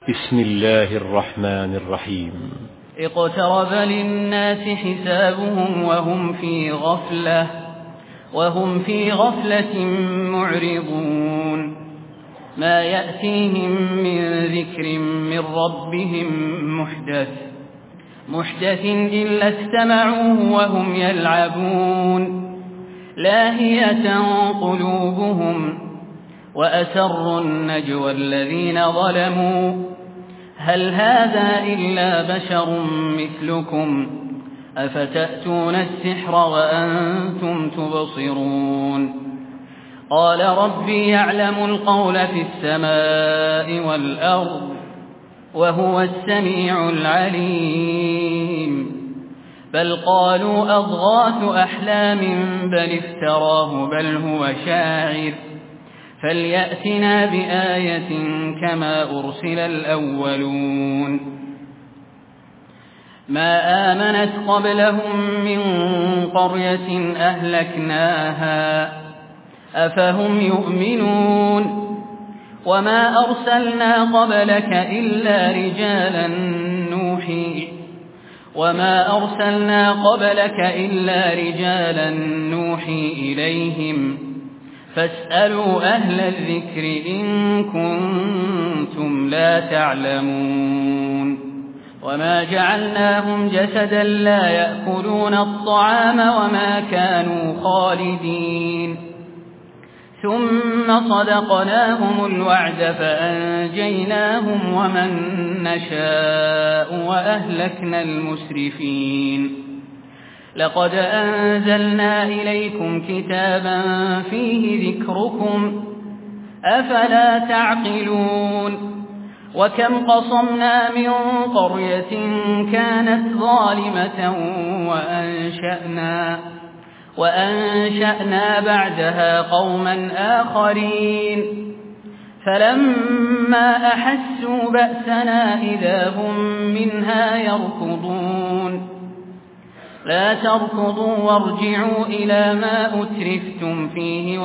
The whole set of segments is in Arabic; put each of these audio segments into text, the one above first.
بسم الله الرحمن الرحيم. اقترب للناس حسابهم وهم في غفلة معرضون ما يأتيهم من ذكر من ربهم محدث إلا استمعوه وهم يلعبون لاهية قلوبهم وأسروا النجوى الذين ظلموا هل هذا إلا بشر مثلكم أفتأتون السحر وأنتم تبصرون قال ربي يعلم القول في السماء والأرض وهو السميع العليم بل قالوا أضغاث أحلام بل افتراه بل هو شاعر فليأتنا بآية كما أرسل الأولون ما آمنت قبلهم من قرية أهلكناها أفهم يؤمنون وما أرسلنا قبلك إلا رجالا نوحي إليهم فاسألوا أهل الذكر إن كنتم لا تعلمون وما جعلناهم جسدا لا يأكلون الطعام وما كانوا خالدين ثم صدقناهم الوعد فأنجيناهم ومن نشاء وأهلكنا المسرفين لقد أنزلنا إليكم كتابا فيه ذكركم أفلا تعقلون وكم قصمنا من قرية كانت ظالمة وأنشأنا بعدها قوما آخرين فلما أحسوا بأسنا إذا هم منها يركضون لا تركضوا وارجعوا إلى ما أترفتم فيه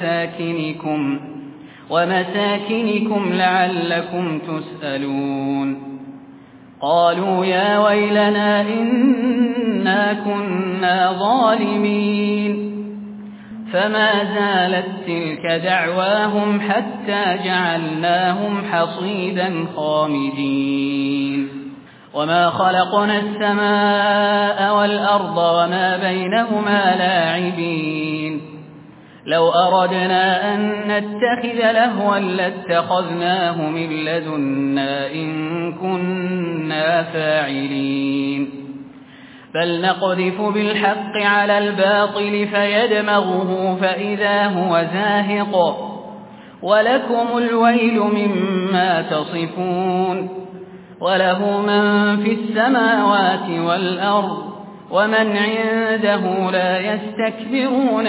ومساكنكم لعلكم تسألون قالوا يا ويلنا إنا كنا ظالمين فما زالت تلك دعواهم حتى جعلناهم حصيدا خامدين وما خلقنا السماء والأرض وما بينهما لاعبين لو أردنا أن نتخذ لهوا لاتخذناه من لدنا إن كنا فاعلين بل نقذف بالحق على الباطل فيدمغه فإذا هو زاهق ولكم الويل مما تصفون وله من في السماوات والأرض ومن عنده لا يستكبرون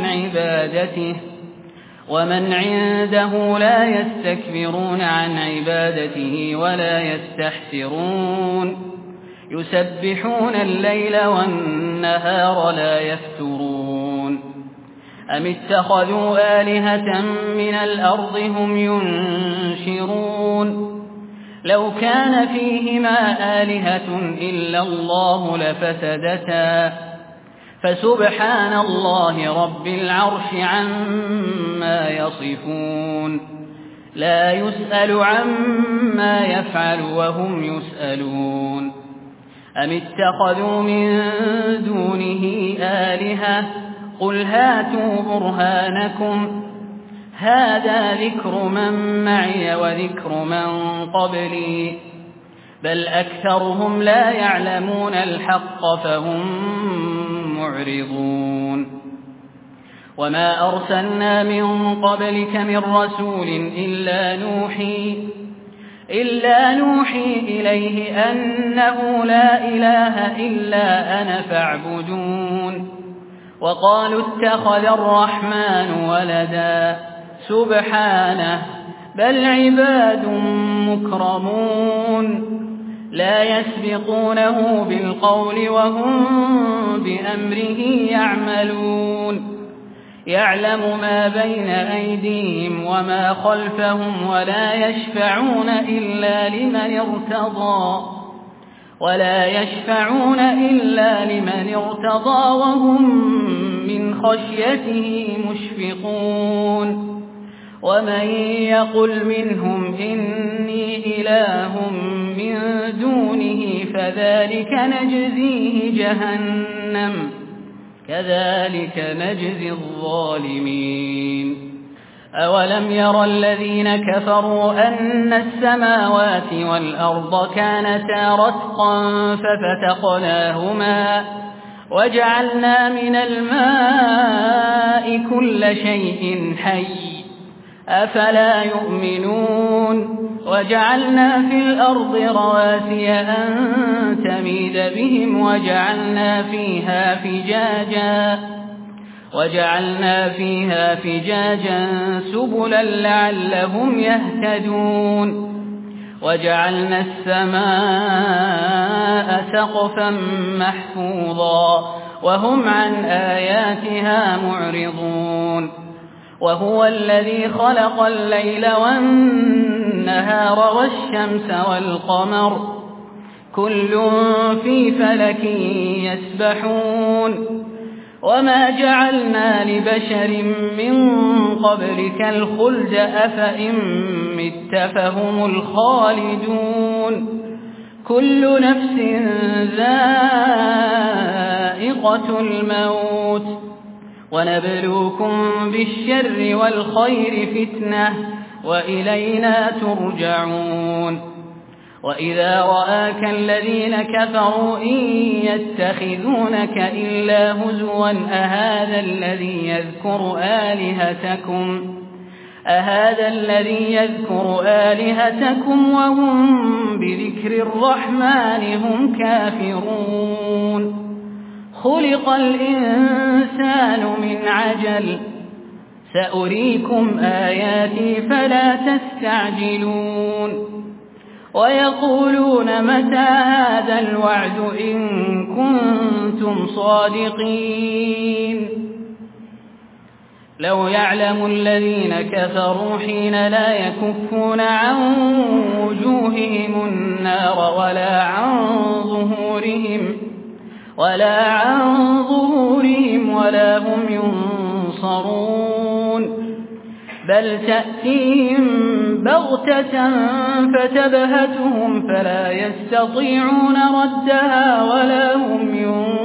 عن عبادته ولا يستحسرون يسبحون الليل والنهار لا يفترون أم اتخذوا آلهة من الأرض هم ينشرون لو كان فيهما آلهة إلا الله لفسدتا فسبحان الله رب العرش عما يصفون لا يسأل عما يفعل وهم يسألون أم اتخذوا من دونه آلهة قل هاتوا برهانكم هذا ذكر من معي وذكر من قبلي بل أكثرهم لا يعلمون الحق فهم معرضون وما أرسلنا من قبلك من رسول إلا نوحي إليه أنه لا إله إلا أنا فاعبدون وقالوا اتخذ الرحمن ولدا سبحانه بل عباد مكرمون لا يسبقونه بالقول وهم بأمره يعملون يعلم ما بين أيديهم وما خلفهم ولا يشفعون إلا لمن ارتضى وهم من خشيته مشفقون ومن يقل منهم إني إله من دونه فذلك نجزيه جهنم كذلك نجزي الظالمين أولم ير الذين كفروا أن السماوات والأرض كانتا رتقا ففتقناهما وجعلنا من الماء كل شيء حي أفلا يؤمنون وجعلنا في الأرض رواسي أن تميد بهم وجعلنا فيها فجاجا سبلا لعلهم يهتدون وجعلنا السماء سقفا محفوظا وهم عن آياتها معرضون وهو الذي خلق الليل والنهار والشمس والقمر كل في فلك يسبحون وما جعلنا لبشر من قبلك الخلد أفإن مت فهم الخالدون كل نفس ذائقة الموت ونبلوكم بالشر والخير فتنة وإلينا ترجعون وإذا رآك الذين كفروا إن يتخذونك إلا هزوا أهذا الذي يذكر آلهتكم وهم بذكر الرحمن هم كافرون خلق الإنسان من عجل سأريكم آياتي فلا تستعجلون ويقولون متى هذا الوعد إن كنتم صادقين لو يعلم الذين كفروا حين لا يكفون عن وجوههم النار ولا عن ظهورهم ولا هم ينصرون بل تأتيهم بغتة فتبهتهم فلا يستطيعون ردها ولا هم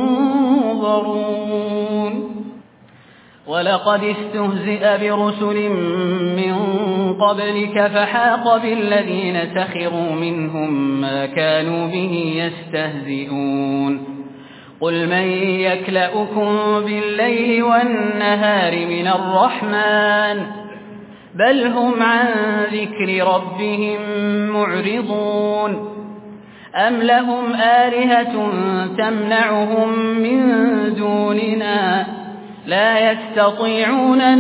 ينظرون ولقد استهزئ برسل من قبلك فحاق بالذين سخروا منهم ما كانوا به يستهزئون قل من يكلؤكم بالليل والنهار من الرحمن بل هم عن ذكر ربهم معرضون أم لهم آلهة تمنعهم من دوننا لا يستطيعون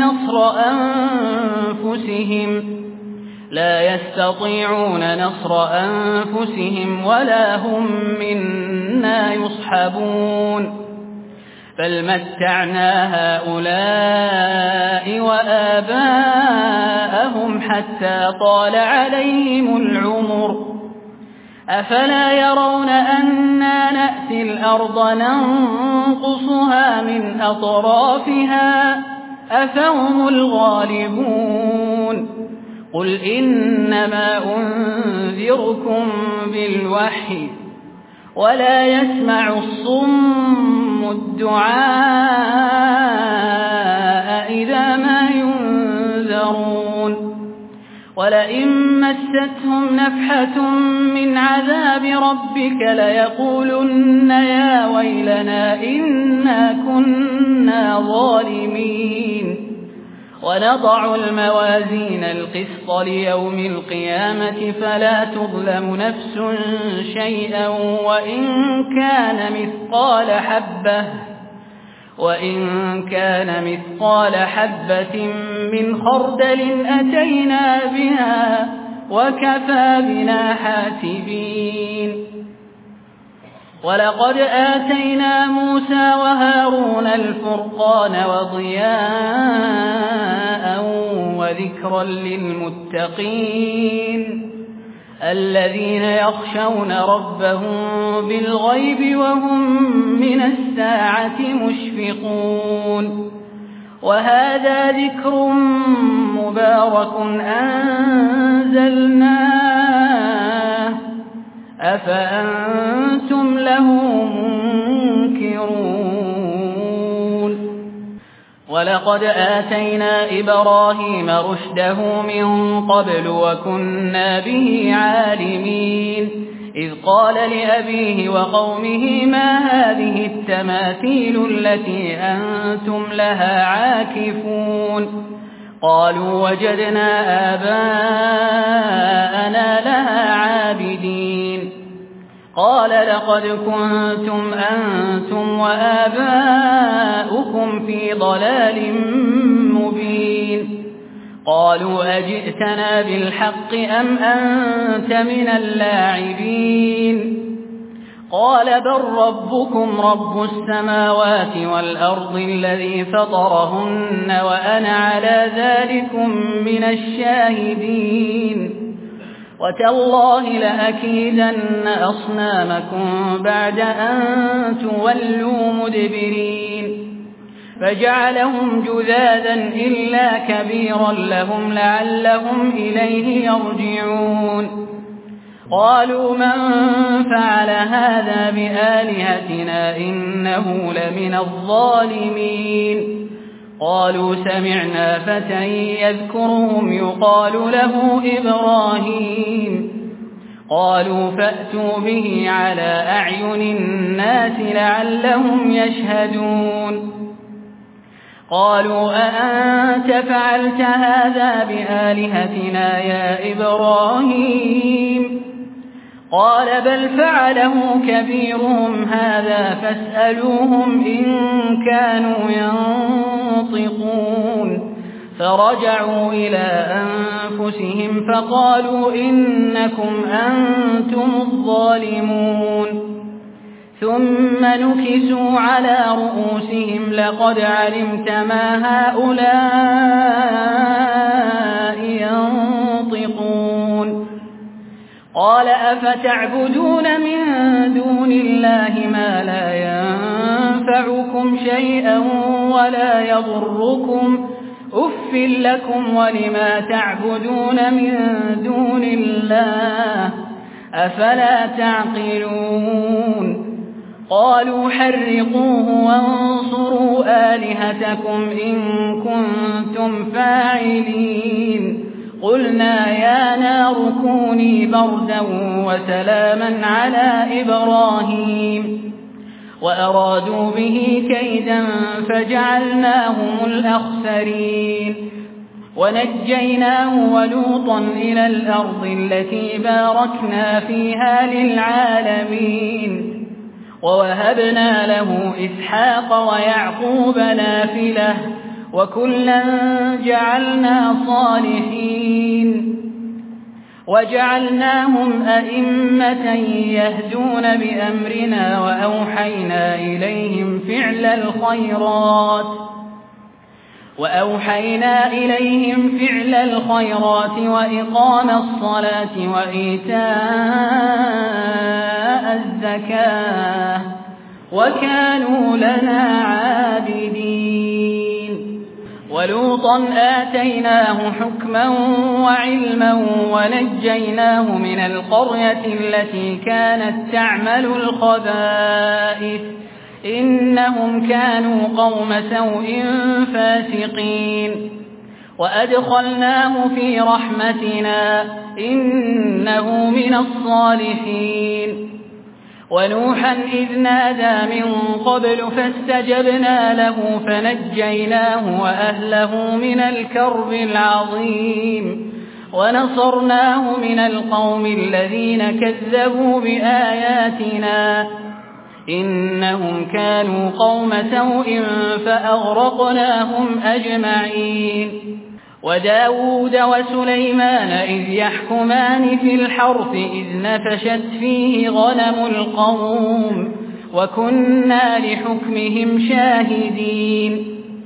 نصر أنفسهم ولا هم منا يصحبون بل متعنا هؤلاء وآباءهم حتى طال عليهم العمر أفلا يرون أنا نأتي الأرض ننقصها من أطرافها أفهم الغالبون قل إنما أنذركم بالوحي ولا يسمع الصم الدعاء إذا ما ينذرون ولئن مستهم نفحة من عذاب ربك ليقولن يا ويلنا إنا كنا ظالمين ونضع الموازين القسط ليوم القيامة فلا تظلم نفس شيئا وإن كان مثقال حبة من خردل أتينا بها وكفى بنا حاسبين ولقد آتينا موسى وهارون الفرقان وضياء وذكرا للمتقين الذين يخشون ربهم بالغيب وهم من الساعة مشفقون وهذا ذكر مبارك أنزلناه أفأنتم له منكرون ولقد آتينا إبراهيم رشده من قبل وكنا به عالمين إذ قال لأبيه وقومه ما هذه التماثيل التي أنتم لها عاكفون قالوا وجدنا آباءنا لها عابدين قال لقد كنتم أنتم وآباؤكم في ضلال مبين قالوا أجئتنا بالحق أم أنت من اللاعبين قال بل ربكم رب السماوات والأرض الذي فطرهن وأنا على ذلكم من الشاهدين وتالله لأكيدن أصنامكم بعد أن تولوا مدبرين فجعلهم جذاذا إلا كبيرا لهم لعلهم إليه يرجعون قالوا من فعل هذا بآلهتنا إنه لمن الظالمين قالوا سمعنا فتى يذكرهم يقال له إبراهيم قالوا فأتوا به على أعين الناس لعلهم يشهدون قالوا أأنت فعلت هذا بآلهتنا يا إبراهيم قال بل فعله كبيرهم هذا فاسألوهم إن كانوا ينطقون فرجعوا إلى أنفسهم فقالوا إنكم أنتم الظالمون ثم نكسوا على رؤوسهم لقد علمت ما هؤلاء ينطقون قال أفتعبدون من دون الله ما لا ينفعكم شيئا ولا يضركم أف لكم ولما تعبدون من دون الله أفلا تعقلون قالوا حرقوه وانصروا آلهتكم إن كنتم فاعلين قلنا يا نار كوني بردا وسلاما على إبراهيم وأرادوا به كيدا فجعلناهم الأخسرين ونجيناه ولوطا إلى الأرض التي باركنا فيها للعالمين ووهبنا له إسحاق ويعقوب نافلة وكلا جعلنا صالحين وجعلناهم أئمة يهدون بأمرنا وأوحينا إليهم فعل الخيرات وإقام الصلاة وإيتاء الزكاة وكانوا لنا عابدين ولوطا آتيناه حكما وعلما ونجيناه من القرية التي كانت تعمل الخبائث إنهم كانوا قوم سوء فاسقين وأدخلناه في رحمتنا إنه من الصالحين ونوحا إذ نادى من قبل فاستجبنا له فنجيناه وأهله من الكرب العظيم ونصرناه من القوم الذين كذبوا بآياتنا إنهم كانوا قوم سوء فأغرقناهم أجمعين وداود وسليمان إذ يحكمان في الحرث إذ نفشت فيه غنم القوم وكنا لحكمهم شاهدين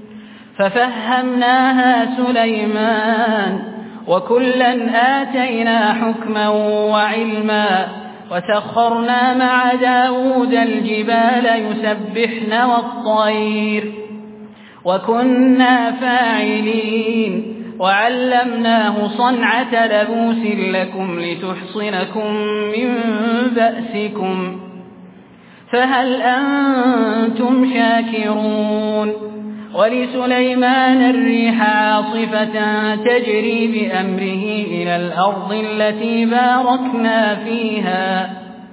ففهمناها سليمان وكلا آتينا حكما وعلما وسخرنا مع داود الجبال يسبحن والطير وكنا فاعلين وعلمناه صنعة لبوس لكم لتحصنكم من بأسكم فهل أنتم شاكرون ولسليمان الريح عاصفة تجري بأمره إلى الأرض التي باركنا فيها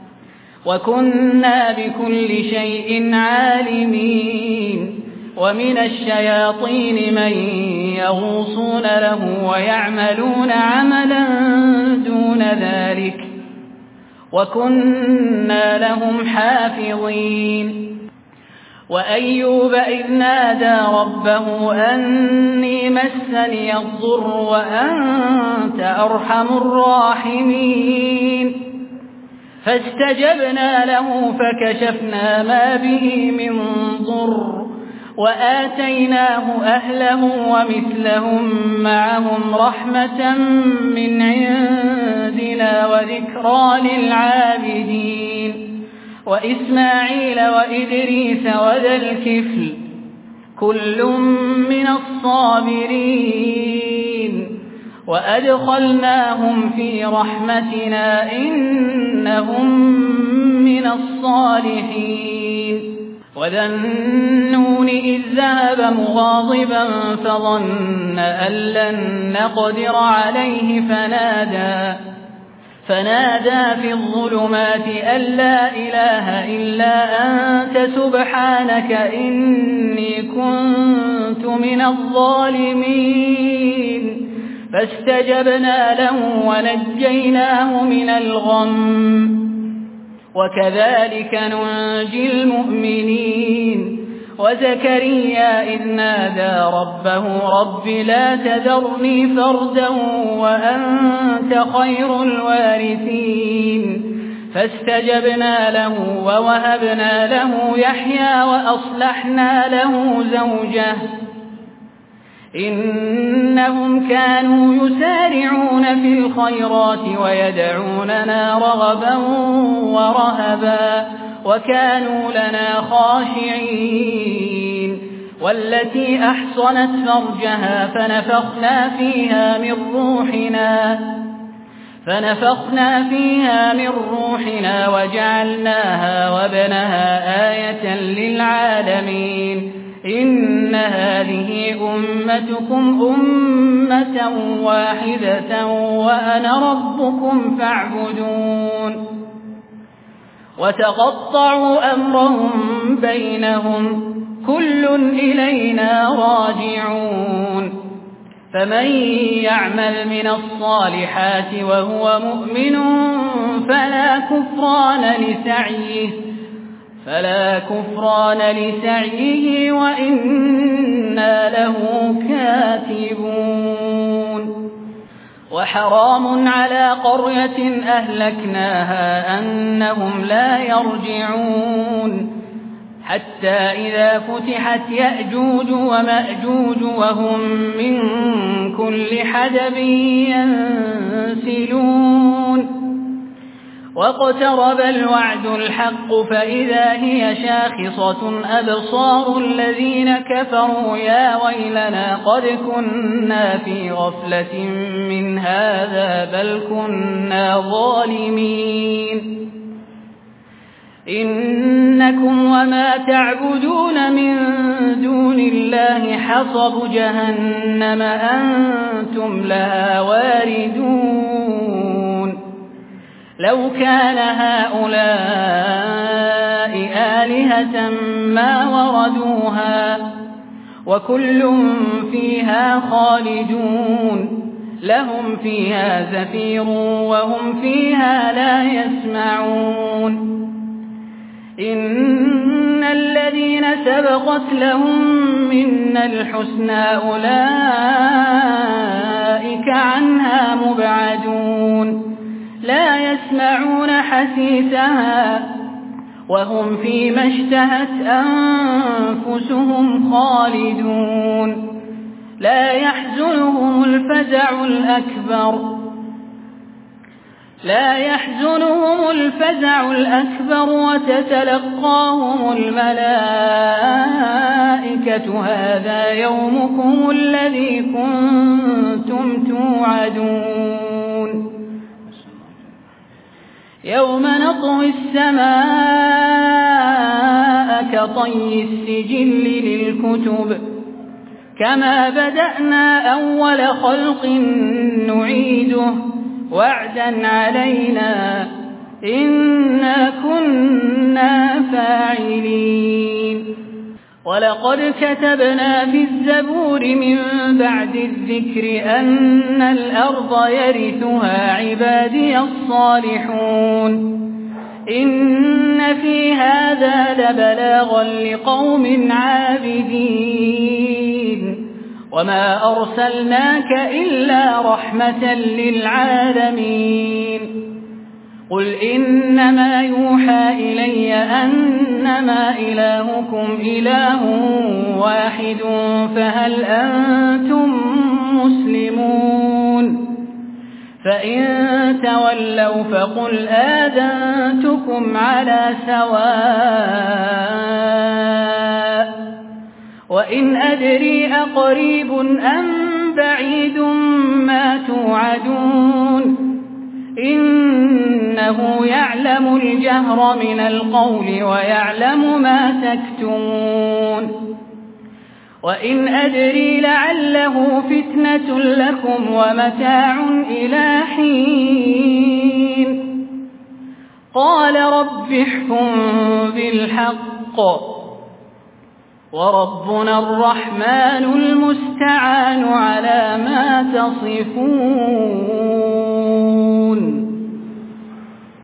وكنا بكل شيء عالمين ومن الشياطين من يغوصون له ويعملون عملا دون ذلك وكنا لهم حافظين وأيوب إذ نادى ربه أني مسني الضر وأنت أرحم الراحمين فاستجبنا له فكشفنا ما به من ضر وآتيناه أهله ومثلهم معهم رحمة من عندنا وذكرى للعابدين وإسماعيل وإدريس وذا الكفل كل من الصابرين وأدخلناهم في رحمتنا إنهم من الصالحين وذا النون إذ ذهب مغاضبا فظن أن لن نقدر عليه فنادى في الظلمات أن لا إله إلا أنت سبحانك إني كنت من الظالمين فاستجبنا له ونجيناه من الغم وكذلك ننجي المؤمنين وزكريا إذ نادى ربه رب لا تذرني فردا وأنت خير الوارثين فاستجبنا له ووهبنا له يحيى وأصلحنا له زوجه إنهم كانوا يسارعون في الخيرات ويدعوننا رغبا ورهبا وكانوا لنا خاشعين والتي أحصنت فرجها فنفخنا فيها من روحنا وجعلناها وابنها آية للعالمين إن هذه أمتكم أمة واحدة وأنا ربكم فاعبدون وتقطعوا أمرهم بينهم كل إلينا راجعون فمن يعمل من الصالحات وهو مؤمن فلا كفران لسعيه وإنا له كاتبون وحرام على قرية أهلكناها أنهم لا يرجعون حتى إذا فتحت يأجوج ومأجوج وهم من كل حدب ينسلون واقترب الوعد الحق فإذا هي شاخصة أبصار الذين كفروا يا ويلنا قد كنا في غفلة من هذا بل كنا ظالمين إنكم وما تعبدون من دون الله حصب جهنم أنتم لها واردون لو كان هؤلاء آلهة ما وردوها وكل فيها خالدون لهم فيها زفير وهم فيها لا يسمعون إن الذين سبقت لهم منا الحسنى أولئك عنها مبعدون لا يسمعون حسيسها وهم فيما اشتهت أنفسهم خالدون لا يحزنهم الفزع الأكبر وتتلقاهم الملائكة هذا يومكم الذي كنتم توعدون يوم نطوي السماء كطي السجل للكتب كما بدأنا أول خلق نعيده وعدا علينا إنا كنا فاعلين ولقد كتبنا في الزبور من بعد الذكر أن الأرض يرثها عبادي الصالحون إن في هذا لبلاغا لقوم عابدين وما أرسلناك إلا رحمة للعالمين قل إنما يوحى إلي أنما إلهكم إله واحد فهل أنتم مسلمون فإن تولوا فقل آذنتكم على سواء وإن أدري أقريب أم بعيد ما توعدون إنه يعلم الجهر من القول ويعلم ما تكتمون وإن أدري لعله فتنة لكم ومتاع إلى حين قال رب احكم بالحق وربنا الرحمن المستعان على ما تصفون